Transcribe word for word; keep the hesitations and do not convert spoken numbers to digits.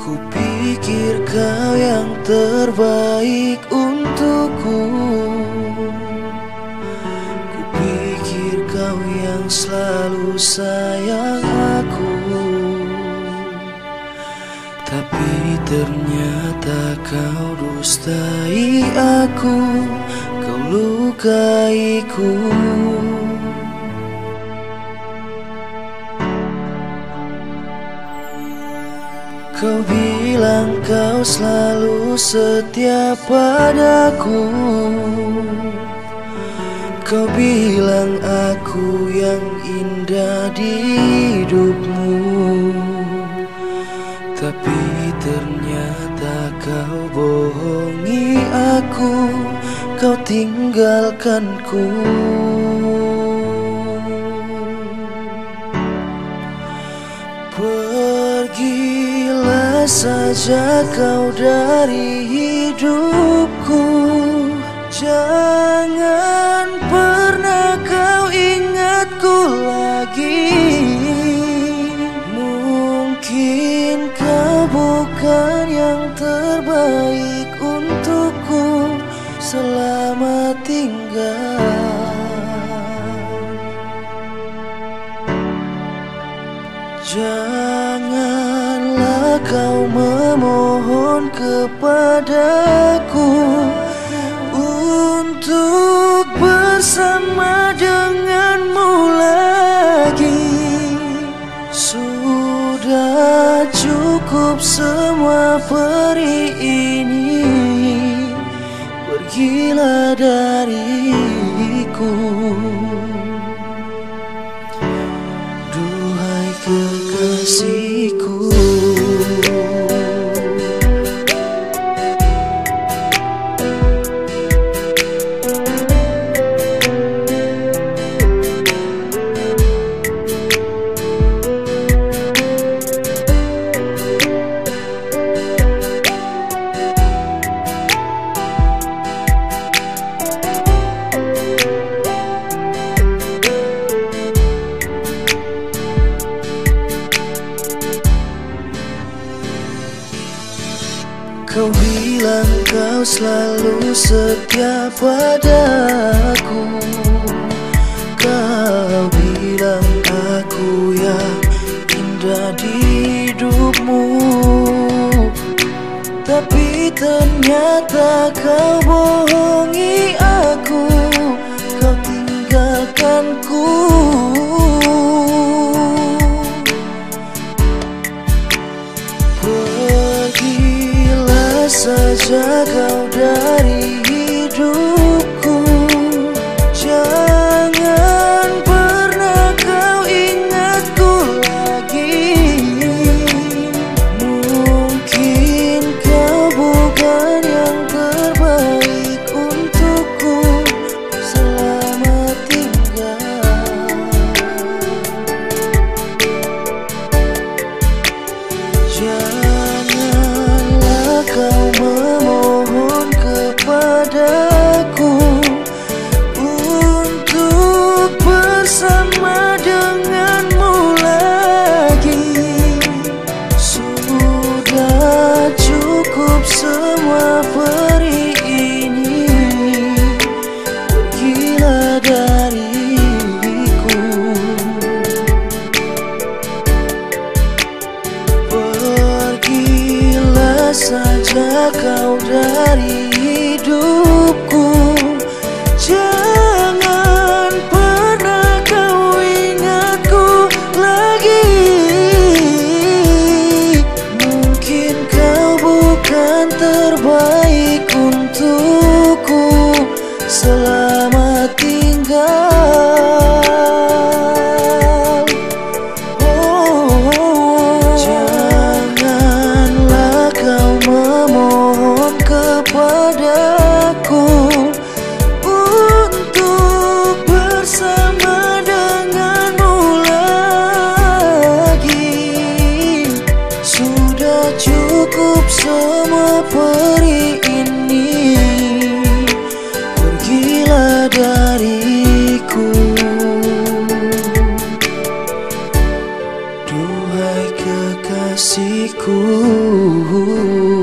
Kupikir kau yang terbaik untukku. Kupikir kau yang selalu sayang aku. Tapi ternyata kau dustai aku, kau lukaiku. Kau bilang kau selalu setia padaku. Kau bilang aku yang indah di hidupmu. Tapi ternyata kau bohongi aku, kau tinggalkanku. Pergilah saja kau dari hidupku. Jangan pernah kau ingatku lagi. Mungkin kau bukan yang terbaik untukku. Selamat tinggal. Janganlah kau memohon kepadaku untuk bersama denganmu lagi. Sudah cukup semua peri ini, pergilah dariku. Duhai kekasihku, kau bilang kau selalu setia padaku. Kau bilang aku yang indah di hidupmu. Tapi ternyata kau bohongi aku, kau tinggalkanku. Saja kau dari hidupku. Jangan pernah kau ingatku lagi. Mungkin kau bukan yang terbaik untukku. Selamat tinggal. Janganlah kau memohon kepadaku untuk bersama denganmu lagi. Sudah cukup semua peri ini, pergilah dariku. Pergilah saja kau dari hidupku. Jangan pernah kau ingatku lagi. Mungkin kau bukan terbaik untukku. Selamat tinggal. Oh, janganlah kau memohon kepadaku untuk bersama denganmu lagi. Sudah cukup semua peri ini, pergilah dariku. Duhai kekasih, kekasihku.